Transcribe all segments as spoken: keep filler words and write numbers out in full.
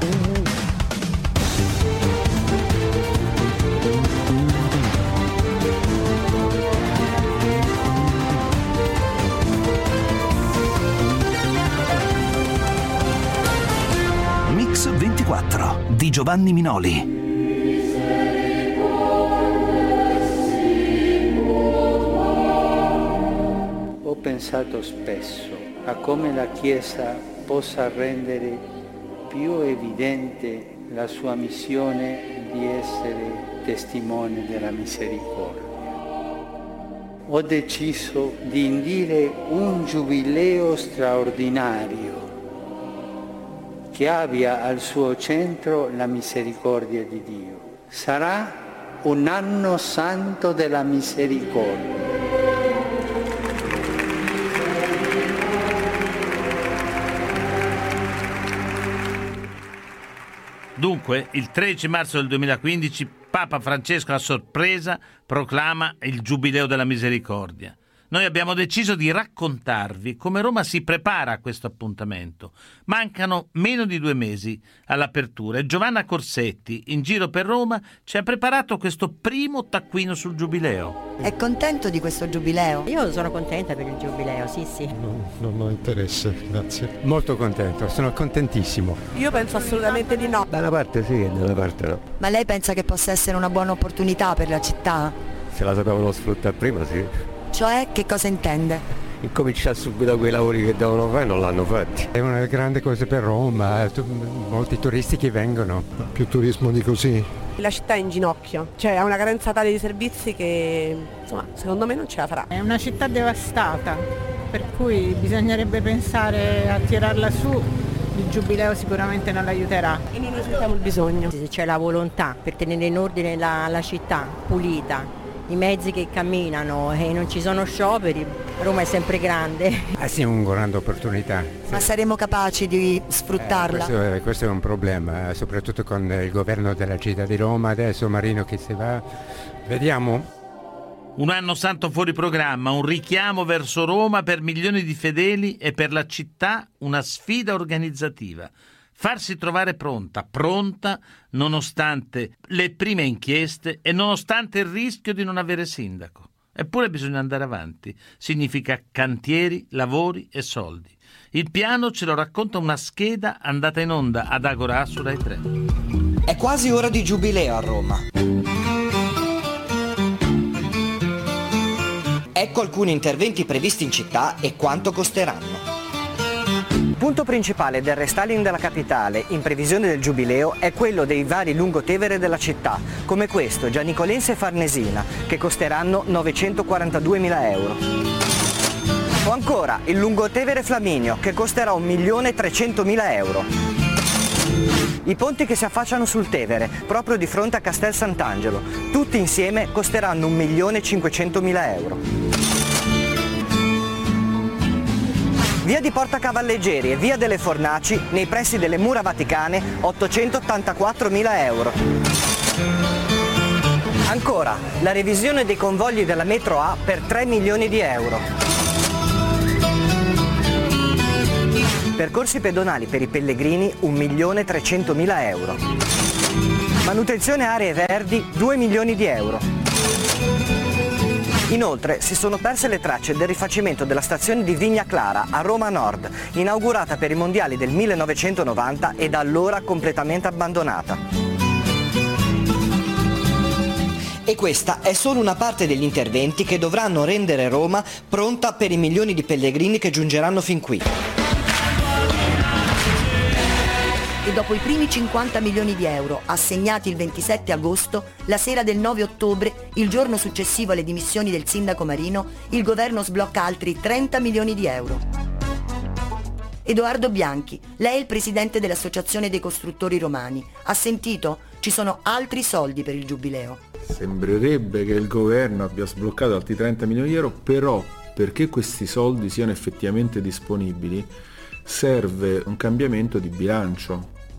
Mix ventiquattro di Giovanni Minoli. Ho pensato spesso a come la Chiesa possa rendere più evidente la sua missione di essere testimone della misericordia. Ho deciso di indire un giubileo straordinario che abbia al suo centro la misericordia di Dio. Sarà un anno santo della misericordia. Dunque, il tredici marzo del duemilaquindici, Papa Francesco a sorpresa proclama il Giubileo della Misericordia. Noi abbiamo deciso di raccontarvi come Roma si prepara a questo appuntamento. Mancano meno di due mesi all'apertura e Giovanna Corsetti, in giro per Roma, ci ha preparato questo primo taccuino sul Giubileo. È contento di questo Giubileo? Io sono contenta per il Giubileo, sì sì. No, non ho interesse, grazie. Molto contento, sono contentissimo. Io penso assolutamente di no. Da una parte sì e da una parte no. Ma lei pensa che possa essere una buona opportunità per la città? Se la sapevano sfruttare prima, sì. Cioè, che cosa intende? Incominciare subito quei lavori che devono fare non l'hanno fatti. È una grande cosa per Roma, molti turisti che vengono. Più turismo di così. La città è in ginocchio, cioè ha una carenza tale di servizi che insomma secondo me non ce la farà. È una città devastata, per cui bisognerebbe pensare a tirarla su. Il Giubileo sicuramente non l'aiuterà. E noi ne sentiamo il bisogno. Se c'è la volontà per tenere in ordine la, la città pulita, i mezzi che camminano e non ci sono scioperi, Roma è sempre grande. Ah sì, è una grande opportunità. Ma saremo capaci di sfruttarla? Eh, questo, è, questo è un problema, soprattutto con il governo della città di Roma, adesso Marino che si va. Vediamo. Un anno santo fuori programma, un richiamo verso Roma per milioni di fedeli e per la città una sfida organizzativa. Farsi trovare pronta, pronta nonostante le prime inchieste e nonostante il rischio di non avere sindaco. Eppure bisogna andare avanti. Significa cantieri, lavori e soldi. Il piano ce lo racconta una scheda andata in onda ad Agora su Rai tre. È quasi ora di Giubileo a Roma. Ecco alcuni interventi previsti in città e quanto costeranno. Il punto principale del restyling della capitale in previsione del Giubileo è quello dei vari lungotevere della città, come questo Gianicolense e Farnesina, che costeranno novecentoquarantaduemila euro. O ancora il lungotevere Flaminio, che costerà un milione trecentomila euro. I ponti che si affacciano sul Tevere, proprio di fronte a Castel Sant'Angelo, tutti insieme costeranno un milione cinquecentomila euro. Via di Porta Cavalleggeri e via delle Fornaci, nei pressi delle Mura Vaticane, ottocentottantaquattromila euro. Ancora, la revisione dei convogli della metro A per tre milioni di euro. Percorsi pedonali per i pellegrini, un milione trecentomila euro. Manutenzione aree verdi, due milioni di euro. Inoltre si sono perse le tracce del rifacimento della stazione di Vigna Clara a Roma Nord, inaugurata per i mondiali del millenovecentonovanta e da allora completamente abbandonata. E questa è solo una parte degli interventi che dovranno rendere Roma pronta per i milioni di pellegrini che giungeranno fin qui. E dopo i primi cinquanta milioni di euro assegnati il ventisette agosto, la sera del nove ottobre, il giorno successivo alle dimissioni del sindaco Marino, il governo sblocca altri trenta milioni di euro. Edoardo Bianchi, lei è il presidente dell'Associazione dei Costruttori Romani. Ha sentito? Ci sono altri soldi per il Giubileo. Sembrerebbe che il governo abbia sbloccato altri trenta milioni di euro, però perché questi soldi siano effettivamente disponibili serve un cambiamento di bilancio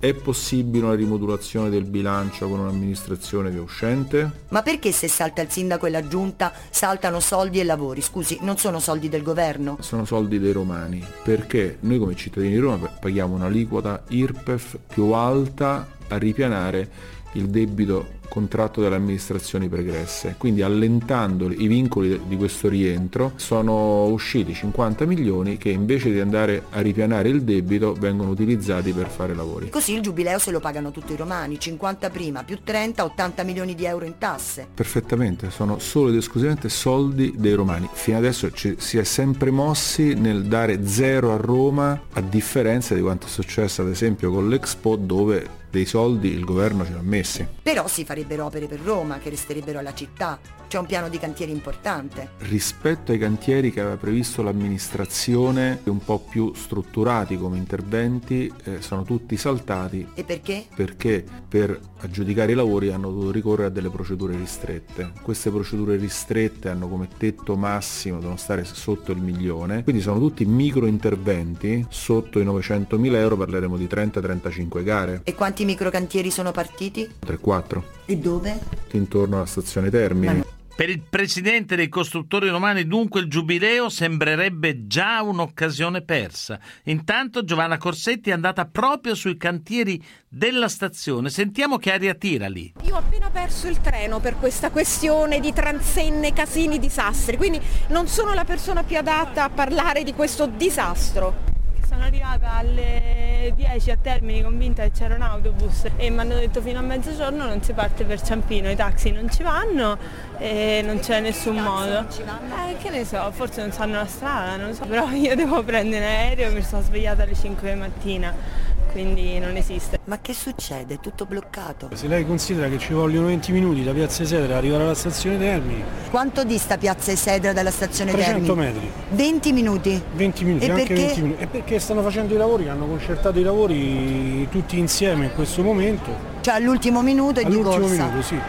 È possibile una rimodulazione del bilancio con un'amministrazione che è uscente? Ma perché se salta il sindaco e la giunta saltano soldi e lavori? Scusi, non sono soldi del governo? Sono soldi dei romani, perché noi come cittadini di Roma paghiamo un'aliquota I R P E F più alta a ripianare il debito contratto dalle amministrazioni pregresse, quindi allentando i vincoli di questo rientro sono usciti cinquanta milioni che invece di andare a ripianare il debito vengono utilizzati per fare lavori. Così il giubileo se lo pagano tutti i romani, cinquanta prima più trenta, ottanta milioni di euro in tasse. Perfettamente, sono solo ed esclusivamente soldi dei romani. Fino adesso ci si è sempre mossi nel dare zero a Roma, a differenza di quanto è successo ad esempio con l'Expo, dove dei soldi il governo ce l'ha messi. Però si farebbero opere per Roma che resterebbero alla città. C'è un piano di cantieri importante. Rispetto ai cantieri che aveva previsto l'amministrazione, un po' più strutturati come interventi, eh, sono tutti saltati. E perché? Perché per aggiudicare i lavori hanno dovuto ricorrere a delle procedure ristrette. Queste procedure ristrette hanno come tetto massimo, devono stare sotto il milione, quindi sono tutti micro interventi, sotto i novecentomila euro parleremo di trenta trentacinque gare. E quanti microcantieri sono partiti? tre quattro. E dove? Intorno alla stazione Termini. Per il presidente dei costruttori romani dunque il giubileo sembrerebbe già un'occasione persa. Intanto Giovanna Corsetti è andata proprio sui cantieri della stazione. Sentiamo che aria tira lì. Io ho appena perso il treno per questa questione di transenne, casini, disastri, quindi non sono la persona più adatta a parlare di questo disastro. Sono arrivata alle dieci a Termini convinta che c'era un autobus e mi hanno detto fino a mezzogiorno non si parte per Ciampino, i taxi non ci vanno e non c'è nessun modo. Eh, che ne so, forse non sanno la strada, non lo so, però io devo prendere un aereo, mi sono svegliata alle cinque di mattina, quindi non esiste. Ma che succede? È tutto bloccato. Se lei considera che ci vogliono venti minuti da Piazza Esedra ad arrivare alla stazione Termini. Quanto dista Piazza Esedra dalla stazione Termini? trecento metri. venti minuti? venti minuti, e anche perché? venti minuti. E perché stanno facendo i lavori, hanno concertato i lavori tutti insieme in questo momento. Cioè all'ultimo minuto e di corsa? All'ultimo minuto, sì.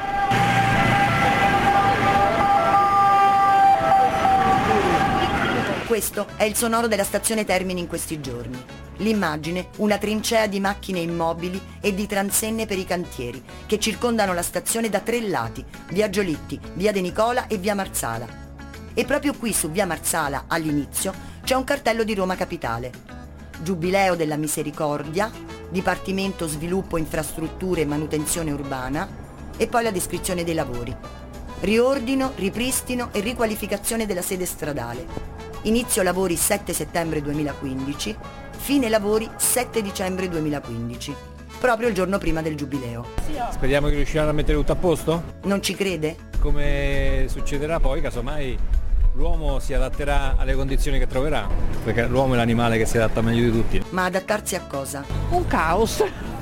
Questo è il sonoro della stazione Termini in questi giorni. L'immagine, una trincea di macchine immobili e di transenne per i cantieri, che circondano la stazione da tre lati, via Giolitti, via De Nicola e via Marsala. E proprio qui su via Marsala, all'inizio, c'è un cartello di Roma Capitale. Giubileo della Misericordia, Dipartimento Sviluppo Infrastrutture e Manutenzione Urbana, e poi la descrizione dei lavori. Riordino, ripristino e riqualificazione della sede stradale. Inizio lavori sette settembre duemilaquindici, fine lavori sette dicembre duemilaquindici, proprio il giorno prima del giubileo. Speriamo che riusciranno a mettere tutto a posto? Non ci crede? Come succederà poi, casomai l'uomo si adatterà alle condizioni che troverà, perché l'uomo è l'animale che si adatta meglio di tutti. Ma adattarsi a cosa? Un caos.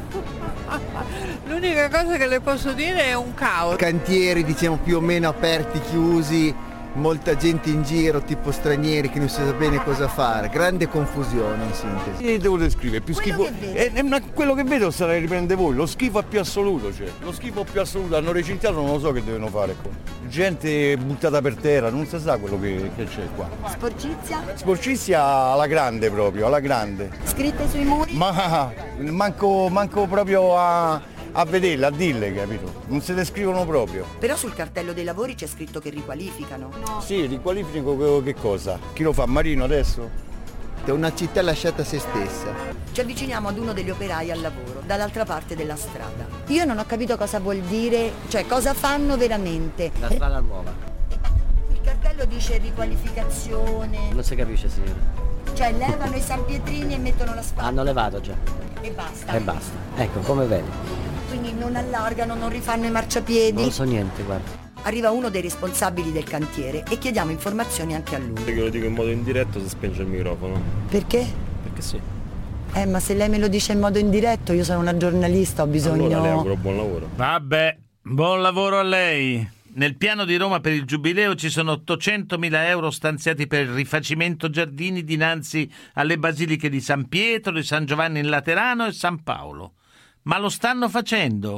L'unica cosa che le posso dire è un caos. Cantieri diciamo più o meno aperti, chiusi, molta gente in giro, tipo stranieri che non si sa bene cosa fare, grande confusione in sintesi. Io devo descrivere, più quello schifo, che è, è una, quello che vedo se la riprende voi, lo schifo più assoluto, cioè, lo schifo più assoluto, hanno recintato, non lo so che devono fare qua. Gente buttata per terra, non si sa quello che, che c'è qua. Sporcizia? Sporcizia alla grande proprio, alla grande. Scritte sui muri? Ma manco, manco proprio a... a vederle, a dirle, capito? Non si descrivono proprio. Però sul cartello dei lavori c'è scritto che riqualificano. No. Sì, riqualificano che cosa? Chi lo fa? Marino adesso? È una città lasciata a se stessa. Ci avviciniamo ad uno degli operai al lavoro, dall'altra parte della strada. Io non ho capito cosa vuol dire, cioè cosa fanno veramente. La strada nuova. Il cartello dice riqualificazione. Non si capisce, signora. Cioè levano i San Pietrini e mettono l'asfalto. Hanno levato già. E basta. E basta. Ecco, come vedi. Quindi non allargano, non rifanno i marciapiedi. Non so niente, guarda. Arriva uno dei responsabili del cantiere e chiediamo informazioni anche a lui. Io lo dico in modo indiretto se spenge il microfono. Perché? Perché sì. Eh, ma se lei me lo dice in modo indiretto, io sono una giornalista, ho bisogno... Allora le auguro buon lavoro. Vabbè, buon lavoro a lei. Nel piano di Roma per il Giubileo ci sono ottocentomila euro stanziati per il rifacimento giardini dinanzi alle basiliche di San Pietro, di San Giovanni in Laterano e San Paolo. Ma lo stanno facendo?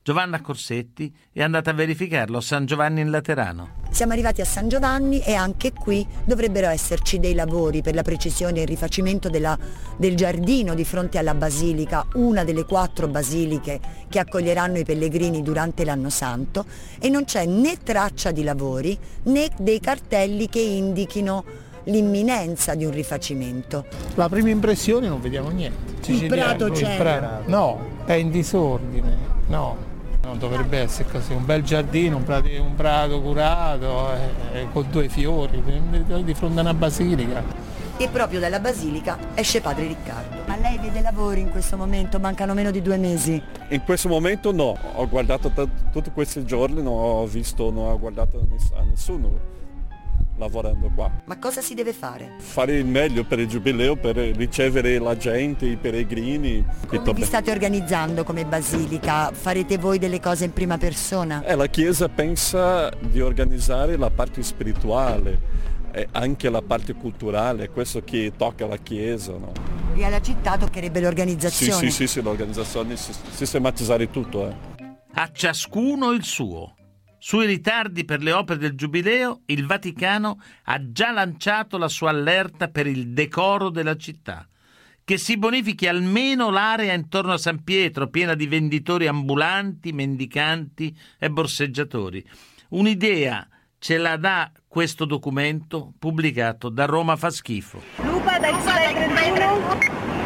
Giovanna Corsetti è andata a verificarlo a San Giovanni in Laterano. Siamo arrivati a San Giovanni e anche qui dovrebbero esserci dei lavori, per la precisione il rifacimento della, del giardino di fronte alla basilica, una delle quattro basiliche che accoglieranno i pellegrini durante l'anno santo, e non c'è né traccia di lavori né dei cartelli che indichino l'imminenza di un rifacimento. La prima impressione non vediamo niente. Il prato c'è? Il prato. No, è in disordine, no. Non dovrebbe essere così, un bel giardino, un prato, un prato curato, eh, con due fiori, di fronte a una basilica. E proprio dalla basilica esce padre Riccardo. Ma lei vede lavori in questo momento? Mancano meno di due mesi. In questo momento no, ho guardato t- tutti questi giorni, non ho visto, non ho guardato a nessuno lavorando qua. Ma cosa si deve fare? Fare il meglio per il giubileo, per ricevere la gente, i pellegrini. Come vi state organizzando come basilica? Farete voi delle cose in prima persona? Eh, la Chiesa pensa di organizzare la parte spirituale e anche la parte culturale, questo che tocca alla Chiesa, no? E alla città toccherebbe l'organizzazione? Sì, sì, sì, sì, l'organizzazione, sistematizzare tutto. Eh. A ciascuno il suo. Sui ritardi per le opere del Giubileo, il Vaticano ha già lanciato la sua allerta per il decoro della città. Che si bonifichi almeno l'area intorno a San Pietro, piena di venditori ambulanti, mendicanti e borseggiatori. Un'idea ce la dà questo documento pubblicato da Roma Fa Schifo. Lupa da X-Ray trentuno.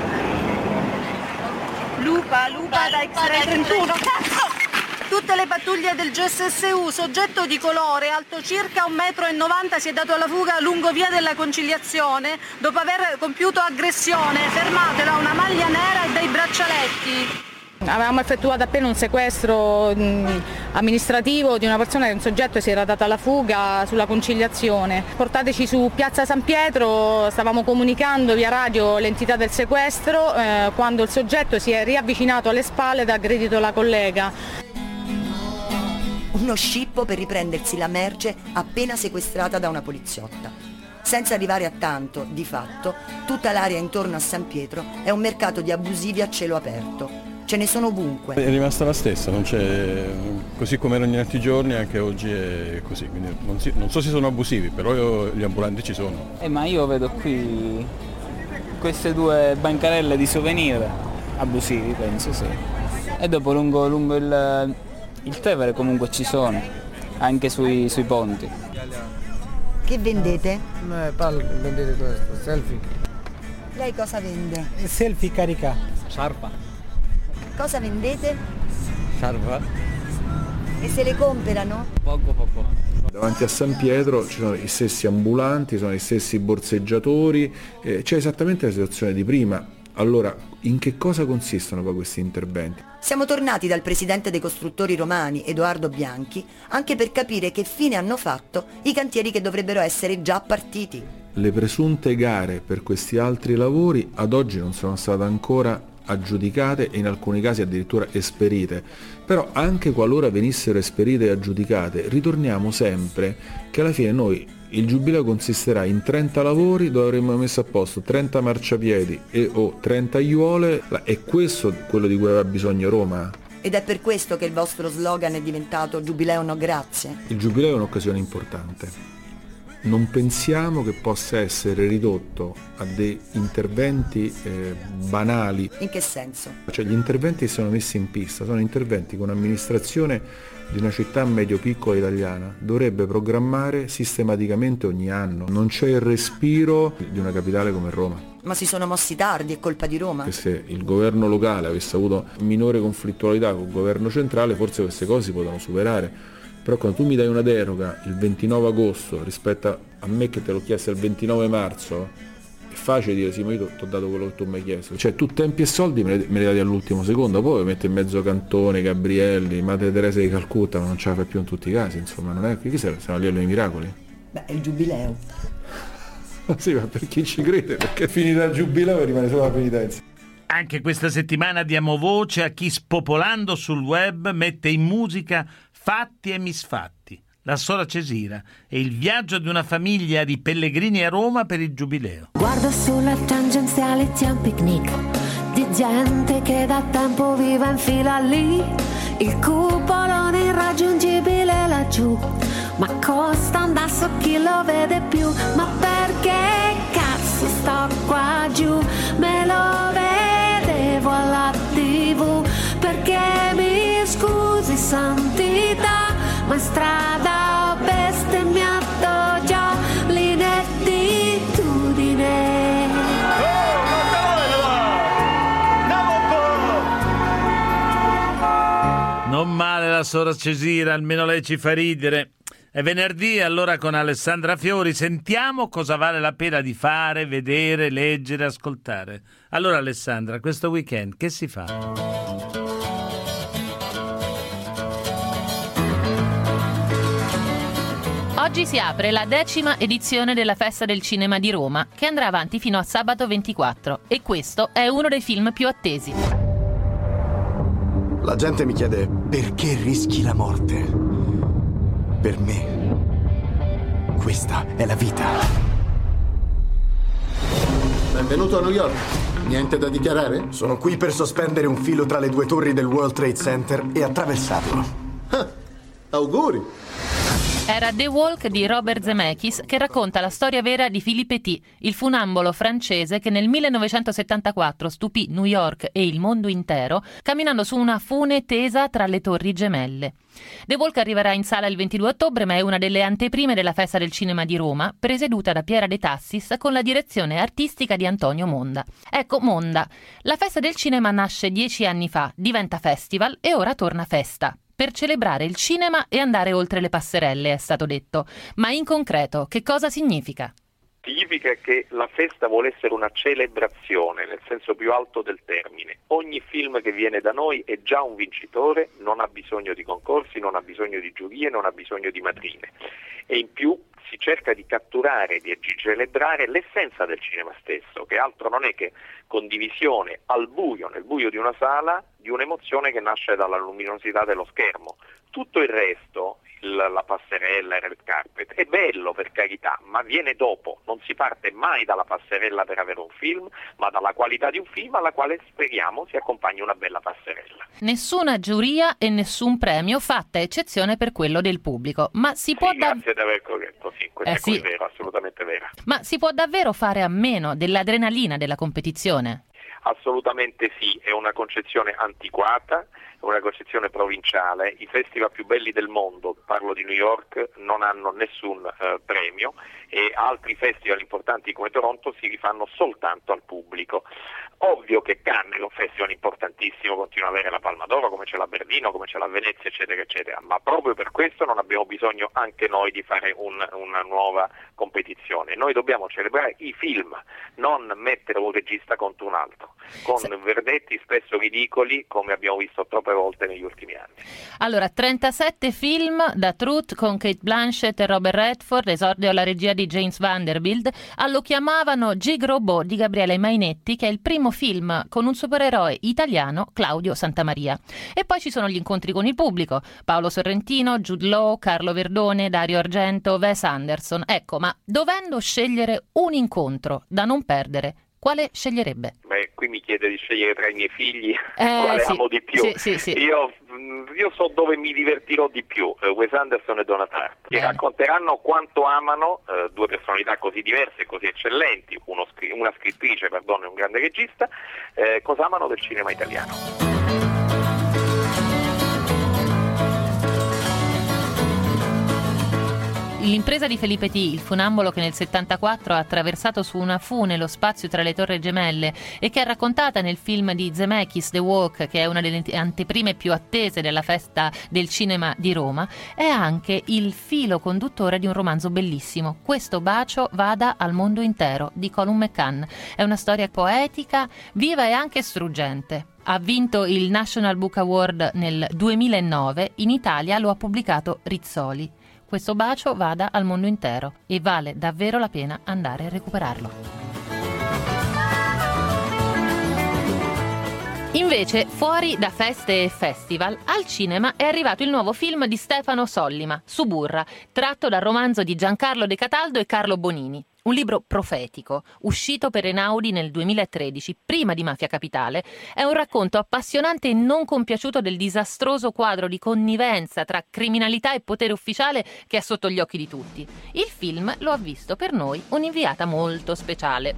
Lupa, Lupa da X-Ray trentuno. Cazzo! Tutte le pattuglie del G S S U, soggetto di colore, alto circa un metro e novanta, si è dato alla fuga lungo via della Conciliazione dopo aver compiuto aggressione. Fermatelo, ha una maglia nera e dei braccialetti. Avevamo effettuato appena un sequestro mh, amministrativo di una persona che un soggetto si era data alla fuga sulla Conciliazione. Portateci su Piazza San Pietro, stavamo comunicando via radio l'entità del sequestro eh, quando il soggetto si è riavvicinato alle spalle ed ha aggredito la collega. Uno scippo per riprendersi la merce appena sequestrata da una poliziotta. Senza arrivare a tanto, di fatto, tutta l'area intorno a San Pietro è un mercato di abusivi a cielo aperto. Ce ne sono ovunque. È rimasta la stessa, non c'è, così come erano gli altri giorni, anche oggi è così. Quindi non, si, non so se sono abusivi, però io, gli ambulanti ci sono. Eh, ma io vedo qui queste due bancarelle di souvenir abusivi, penso, sì. E dopo lungo, lungo il... Il Tevere comunque ci sono, anche sui, sui ponti. Che vendete? No, parlo, vendete questo, selfie. Lei cosa vende? Selfie carica. Sciarpa. Cosa vendete? Sciarpa. E se le comprano? Poco poco. Davanti a San Pietro ci sono gli stessi ambulanti, sono gli stessi borseggiatori, eh, c'è esattamente la situazione di prima. Allora, in che cosa consistono poi questi interventi? Siamo tornati dal presidente dei costruttori romani, Edoardo Bianchi, anche per capire che fine hanno fatto i cantieri che dovrebbero essere già partiti. Le presunte gare per questi altri lavori ad oggi non sono state ancora aggiudicate e in alcuni casi addirittura esperite. Però anche qualora venissero esperite e aggiudicate, ritorniamo sempre che alla fine noi il giubileo consisterà in trenta lavori dove avremmo messo a posto trenta marciapiedi e o trenta aiuole. È questo quello di cui aveva bisogno Roma? Ed è per questo che il vostro slogan è diventato Giubileo no grazie? Il giubileo è un'occasione importante. Non pensiamo che possa essere ridotto a dei interventi eh, banali. In che senso? Cioè gli interventi che sono messi in pista sono interventi che un'amministrazione di una città medio-piccola italiana dovrebbe programmare sistematicamente ogni anno. Non c'è il respiro di una capitale come Roma. Ma si sono mossi tardi, è colpa di Roma? Che se il governo locale avesse avuto minore conflittualità con il governo centrale, forse queste cose si potevano superare. Però quando tu mi dai una deroga il ventinove agosto rispetto a me che te l'ho chiesto il ventinove marzo, è facile dire sì, ma io ti ho dato quello che tu mi hai chiesto. Cioè tu tempi e soldi me li, me li dai all'ultimo secondo, poi metti in mezzo Cantone, Gabrielli, Madre Teresa di Calcutta, ma non ce la fai più in tutti i casi, insomma, non è che siamo lì ai miracoli. Beh, è il giubileo. Sì, ma per chi ci crede, perché è finita il giubileo e rimane solo la penitenza. Anche questa settimana diamo voce a chi spopolando sul web mette in musica fatti e misfatti, la Sora Cesira e il viaggio di una famiglia di pellegrini a Roma per il Giubileo. Guardo sulla tangenziale, c'è un picnic di gente che da tempo vive in fila lì, il cupolone irraggiungibile laggiù, ma costa un dasso chi lo vede più. Ma perché cazzo sto qua giù? Me lo vedevo alla tivù. Perché mi scusi santità, ma in strada ho bestemmiato già l'inettitudine. Non male la Sora Cesira, almeno lei ci fa ridere. È venerdì, allora con Alessandra Fiori sentiamo cosa vale la pena di fare, vedere, leggere, ascoltare. Allora Alessandra, questo weekend che si fa? Oggi si apre la decima edizione della Festa del Cinema di Roma, che andrà avanti fino a sabato ventiquattro, e questo è uno dei film più attesi. La gente mi chiede perché rischi la morte. Per me, questa è la vita. Benvenuto a New York. Niente da dichiarare? Sono qui per sospendere un filo tra le due torri del World Trade Center e attraversarlo. Ah, auguri. Era The Walk di Robert Zemeckis, che racconta la storia vera di Philippe Petit, il funambolo francese che nel millenovecentosettantaquattro stupì New York e il mondo intero camminando su una fune tesa tra le torri gemelle. The Walk arriverà in sala il ventidue ottobre, ma è una delle anteprime della Festa del Cinema di Roma, presieduta da Piera De Tassis con la direzione artistica di Antonio Monda. Ecco, Monda, la Festa del Cinema nasce dieci anni fa, diventa festival e ora torna festa. Per celebrare il cinema e andare oltre le passerelle, è stato detto. Ma in concreto, che cosa significa? Significa che la festa vuole essere una celebrazione, nel senso più alto del termine. Ogni film che viene da noi è già un vincitore, non ha bisogno di concorsi, non ha bisogno di giurie, non ha bisogno di matrine. E in più si cerca di catturare, di celebrare l'essenza del cinema stesso, che altro non è che condivisione al buio, nel buio di una sala, di un'emozione che nasce dalla luminosità dello schermo. Tutto il resto, il, la passerella, il red carpet, è bello per carità, ma viene dopo. Non si parte mai dalla passerella per avere un film, ma dalla qualità di un film alla quale speriamo si accompagni una bella passerella. Nessuna giuria e nessun premio, fatta eccezione per quello del pubblico. Ma si sì, può grazie dav- di aver corretto, sì, questo eh, è sì. vero, assolutamente vero. Ma si può davvero fare a meno dell'adrenalina della competizione? Assolutamente sì, è una concezione antiquata, è una concezione provinciale. I festival più belli del mondo, parlo di New York, non hanno nessun eh, premio, e altri festival importanti come Toronto si rifanno soltanto al pubblico. Ovvio che Cannes è un festival importantissimo, continua ad avere la Palma d'Oro, come c'è la Berlino, come c'è la Venezia, eccetera, eccetera, ma proprio per questo non abbiamo bisogno anche noi di fare un, una nuova competizione. Noi dobbiamo celebrare i film, non mettere un regista contro un altro, con sì. verdetti spesso ridicoli, come abbiamo visto troppe volte negli ultimi anni. Allora, trentasette film da Truth con Kate Blanchett e Robert Redford, esordio alla regia di James Vanderbilt, allo chiamavano Gig Robot di Gabriele Mainetti, che è il primo film con un supereroe italiano, Claudio Santamaria. E poi ci sono gli incontri con il pubblico: Paolo Sorrentino, Jude Law, Carlo Verdone, Dario Argento, Wes Anderson. Ecco, ma dovendo scegliere un incontro da non perdere, quale sceglierebbe? Beh, qui mi chiede di scegliere tra i miei figli eh, quale sì, amo di più. Sì, sì, sì. Io, io so dove mi divertirò di più, eh, Wes Anderson e Donna Tartt, che racconteranno quanto amano eh, due personalità così diverse, così eccellenti, uno, una scrittrice, perdono, e un grande regista, eh, cosa amano del cinema italiano. L'impresa di Felipe T, il funambolo che nel settantaquattro ha attraversato su una fune lo spazio tra le torri gemelle e che è raccontata nel film di Zemeckis, The Walk, che è una delle anteprime più attese della Festa del Cinema di Roma, è anche il filo conduttore di un romanzo bellissimo, Questo bacio vada al mondo intero, di Colum McCann. È una storia poetica, viva e anche struggente. Ha vinto il National Book Award nel duemilanove, in Italia lo ha pubblicato Rizzoli. Questo bacio vada al mondo intero e vale davvero la pena andare a recuperarlo. Invece, fuori da feste e festival, al cinema è arrivato il nuovo film di Stefano Sollima, Suburra, tratto dal romanzo di Giancarlo De Cataldo e Carlo Bonini. Un libro profetico, uscito per Einaudi nel duemilatredici, prima di Mafia Capitale, è un racconto appassionante e non compiaciuto del disastroso quadro di connivenza tra criminalità e potere ufficiale che è sotto gli occhi di tutti. Il film lo ha visto per noi un'inviata molto speciale.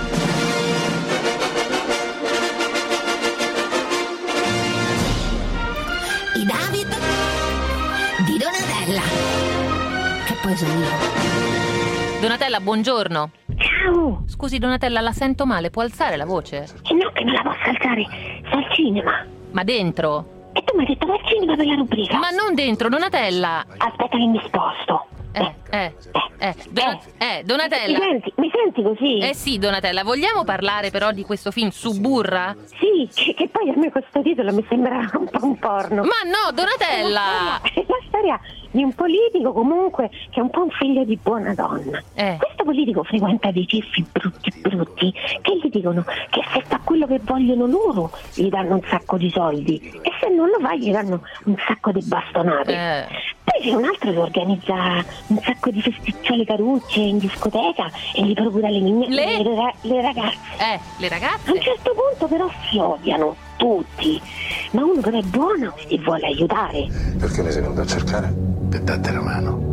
I David di Donatella, che poi sono io. Donatella, buongiorno. Ciao. Scusi Donatella, la sento male, può alzare la voce? Eh no, che non la posso alzare, sto al cinema. Ma dentro? E tu mi hai detto vai al cinema per la rubrica. Ma non dentro, Donatella. Aspetta che mi sposto. Eh, eh, eh, Don- eh, Donatella. Mi senti, mi senti così? Eh sì, Donatella, vogliamo parlare però di questo film Suburra? Sì, che, che poi a me questo titolo mi sembra un po' un porno. Ma no, Donatella! È la storia di un politico comunque che è un po' un figlio di buona donna. Eh. Questo politico frequenta dei ciffi brutti brutti che gli dicono che se fa quello che vogliono loro gli danno un sacco di soldi e se non lo fa gli danno un sacco di bastonate. Eh. Poi c'è un altro che organizza un sacco di festicciole carucce in discoteca e gli procura le, mign- Le? le, le ragazze. Eh, le ragazze? A un certo punto però si odiano tutti, ma uno però è buono e vuole aiutare. Perché mi sei venuto a cercare? Per darti la mano.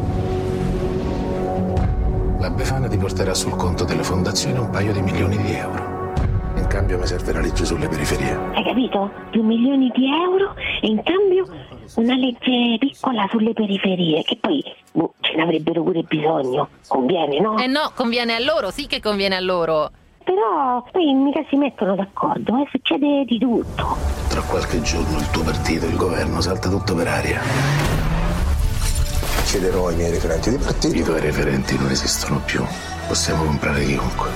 La Befana ti porterà sul conto delle fondazioni un paio di milioni di euro. In cambio mi serve la legge sulle periferie. Hai capito? Due milioni di euro e in cambio una legge piccola sulle periferie, che poi boh, ce ne avrebbero pure bisogno. Conviene, no? Eh no, conviene a loro, sì che conviene a loro. Però poi mica si mettono d'accordo, eh? Succede di tutto. Tra qualche giorno il tuo partito, il governo, salta tutto per aria. Chiederò ai miei referenti di partito. I tuoi referenti non esistono più. Possiamo comprare chiunque.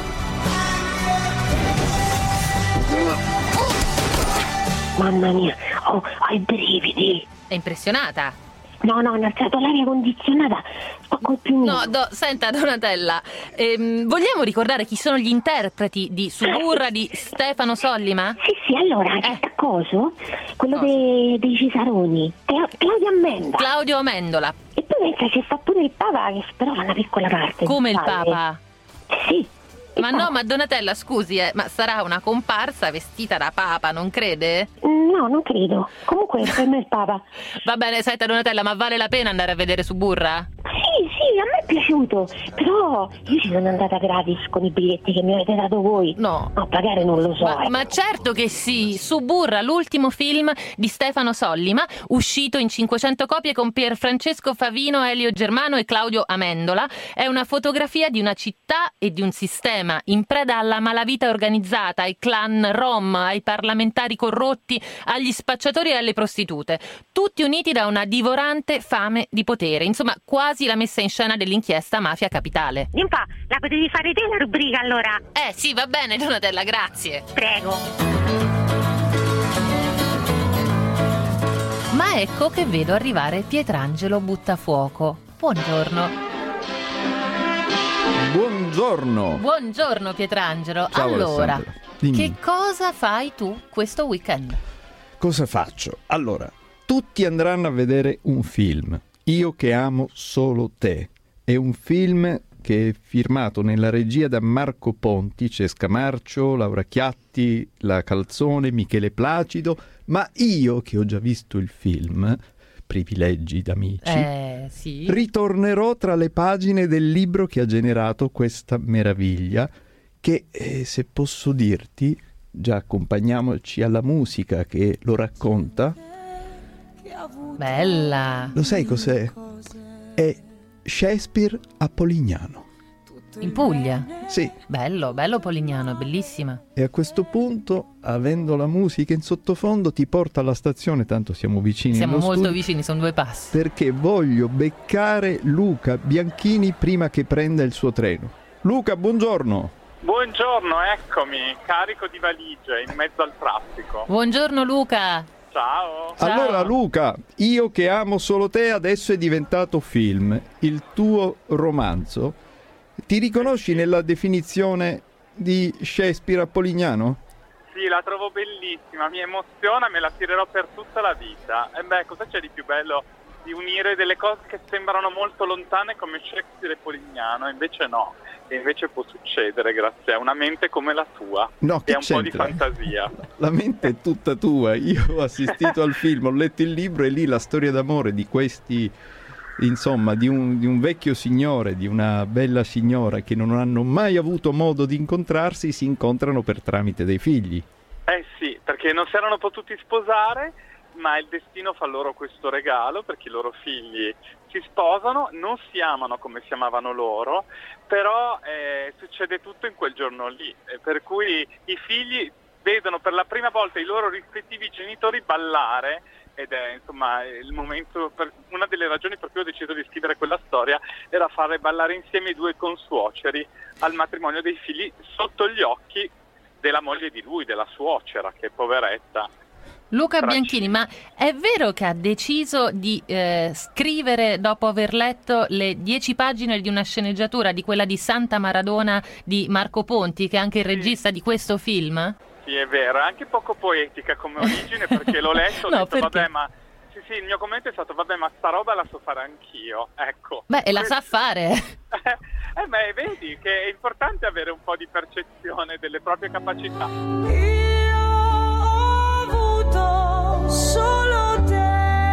Mamma mia, ho, ho i brividi. È impressionata? No, no, hanno alzato l'aria condizionata. Sto col più. No, do, senta Donatella, ehm, vogliamo ricordare chi sono gli interpreti di Suburra di Stefano Sollima? Sì, sì, allora, c'è sta coso, quello dei, dei Cisaroni, Cla- Claudio Amendola. Claudio Amendola. E poi mentre c'è sta pure il Papa, che però fa una piccola parte. Come il palle. Papa? Sì. Ma no, ma Donatella, scusi, eh, ma sarà una comparsa vestita da Papa, non crede? No, non credo. Comunque per me è il Papa. Va bene, senta Donatella, ma vale la pena andare a vedere Suburra? Sì, sì, a me è piaciuto. Però io ci sono andata gratis con i biglietti che mi avete dato voi. No. No, pagare non lo so. Ma, eh. ma certo che sì, Suburra, l'ultimo film di Stefano Sollima, uscito in cinquecento copie con Pier Francesco Favino, Elio Germano e Claudio Amendola, è una fotografia di una città e di un sistema in preda alla malavita organizzata, ai clan rom, ai parlamentari corrotti, agli spacciatori e alle prostitute, tutti uniti da una divorante fame di potere, insomma quasi la messa in scena dell'inchiesta Mafia Capitale. Dimpa, la potevi fare te la rubrica allora? Eh sì, va bene Donatella, grazie. Prego. Ma ecco che vedo arrivare Pietrangelo Buttafuoco. Buongiorno. Buongiorno. Buongiorno Pietrangelo. Ciao, allora, Alessandra. Dimmi. che cosa fai tu questo weekend? Cosa faccio? Allora, tutti andranno a vedere un film, Io che amo solo te. È un film che è firmato nella regia da Marco Ponti, Cesca Marcio, Laura Chiatti, La Calzone, Michele Placido, ma io che ho già visto il film, Privilegi d'amici, Eh, sì. ritornerò tra le pagine del libro che ha generato questa meraviglia che, eh, se posso dirti, già accompagniamoci alla musica che lo racconta. Bella. Lo sai cos'è? È Shakespeare a Polignano. In Puglia? Sì. Bello, bello Polignano, bellissima. E a questo punto, avendo la musica in sottofondo, ti porta alla stazione, tanto siamo vicini. Siamo nello molto studio, vicini, sono due passi. perché voglio beccare Luca Bianchini prima che prenda il suo treno. Luca, buongiorno. Buongiorno, eccomi, carico di valigie in mezzo al traffico. Buongiorno Luca. Ciao. Allora Luca, Io che amo solo te adesso è diventato film, il tuo romanzo. Ti riconosci nella definizione di Shakespeare a Polignano? Sì, la trovo bellissima, mi emoziona, me la tirerò per tutta la vita. E beh, cosa c'è di più bello di unire delle cose che sembrano molto lontane come Shakespeare e Polignano, invece no, e invece può succedere grazie a una mente come la tua no, e a un c'entra? po' di fantasia. La mente è tutta tua. Io ho assistito al film, ho letto il libro e lì la storia d'amore di questi, insomma, di un, di un vecchio signore, di una bella signora che non hanno mai avuto modo di incontrarsi, si incontrano per tramite dei figli. Eh sì, perché non si erano potuti sposare, ma il destino fa loro questo regalo perché i loro figli si sposano, non si amano come si amavano loro, però eh, succede tutto in quel giorno lì, eh, per cui i figli vedono per la prima volta i loro rispettivi genitori ballare ed è insomma il momento, per, una delle ragioni per cui ho deciso di scrivere quella storia era fare ballare insieme i due consuoceri al matrimonio dei figli sotto gli occhi della moglie di lui, della suocera, che è poveretta. Luca Bianchini, ma è vero che ha deciso di eh, scrivere, dopo aver letto le dieci pagine di una sceneggiatura, di quella di Santa Maradona di Marco Ponti, che è anche il regista di questo film? Sì, è vero, è anche poco poetica come origine perché l'ho letto e ho no, detto perché? vabbè ma... Sì, sì, il mio commento è stato vabbè ma sta roba la so fare anch'io, ecco. Beh, e la sa fare. Eh beh, vedi che è importante avere un po' di percezione delle proprie capacità. Solo te.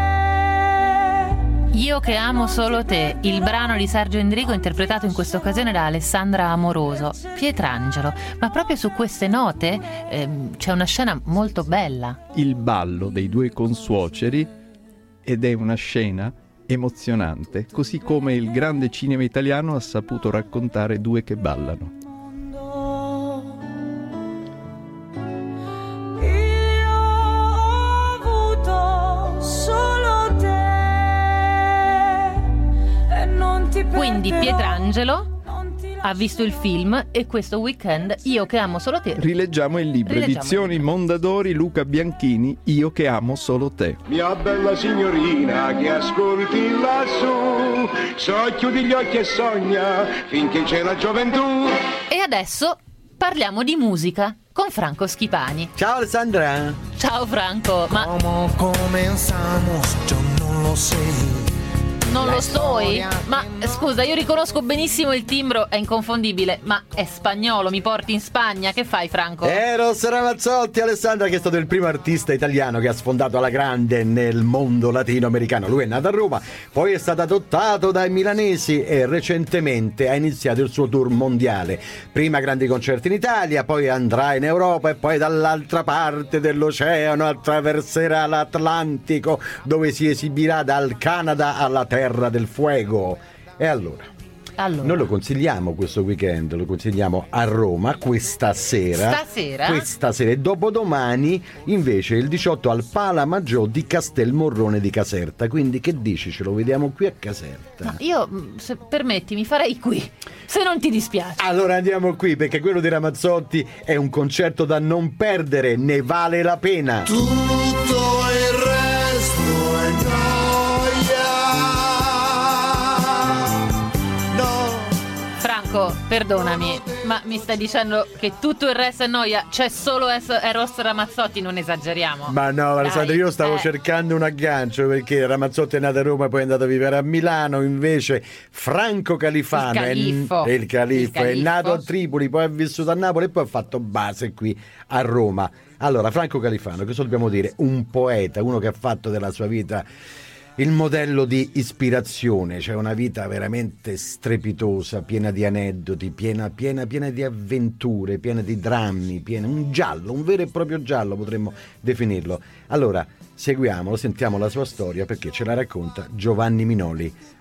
Io che amo solo te, il brano di Sergio Endrigo interpretato in questa occasione da Alessandra Amoroso. Pietrangelo, ma proprio su queste note ehm, c'è una scena molto bella. Il ballo dei due consuoceri, ed è una scena emozionante, così come il grande cinema italiano ha saputo raccontare due che ballano. Quindi Pietrangelo ha visto il film e questo weekend Io che amo solo te. Rileggiamo il libro, Rileggiamo edizioni il libro. Mondadori, Luca Bianchini, Io che amo solo te. Mia bella signorina che ascolti lassù, so chiudi gli occhi e sogna finché c'è la gioventù. E adesso parliamo di musica con Franco Schipani. Ciao Alessandra. Ciao Franco, ma ¿Cómo comenzamos? Yo no lo sé. non lo so, ma scusa, io riconosco benissimo il timbro, è inconfondibile, ma è spagnolo, mi porti in Spagna, che fai Franco? Eros Ramazzotti, Alessandra, che è stato il primo artista italiano che ha sfondato alla grande nel mondo latinoamericano. Lui è nato a Roma, poi è stato adottato dai milanesi e recentemente ha iniziato il suo tour mondiale. Prima grandi concerti in Italia, poi andrà in Europa e poi dall'altra parte dell'oceano attraverserà l'Atlantico, dove si esibirà dal Canada alla Terra del Fuego. E allora, allora, noi lo consigliamo questo weekend, lo consigliamo a Roma questa sera. Stasera? Questa sera e dopodomani invece il diciotto al Pala Maggiò di Castelmorrone di Caserta. Quindi che dici, ce lo vediamo qui a Caserta? Ma io, se permetti, mi farei qui, se non ti dispiace. Allora andiamo qui, perché quello di Ramazzotti è un concerto da non perdere, ne vale la pena. Tutto il resto è noia. Franco, perdonami, ma mi stai dicendo che tutto il resto è noia? C'è solo Eros Ramazzotti, non esageriamo. Ma no, Alessandro, io stavo eh. cercando un aggancio, perché Ramazzotti è nato a Roma e poi è andato a vivere a Milano. Invece Franco Califano, il Califfo, è, il Califfo, il è Califfo. nato a Tripoli, poi è vissuto a Napoli e poi ha fatto base qui a Roma. Allora, Franco Califano, che dobbiamo dire? Un poeta, uno che ha fatto della sua vita il modello di ispirazione, cioè una vita veramente strepitosa, piena di aneddoti, piena, piena, piena di avventure, piena di drammi, piena, un giallo, un vero e proprio giallo potremmo definirlo. Allora, seguiamolo, sentiamo la sua storia, perché ce la racconta Giovanni Minoli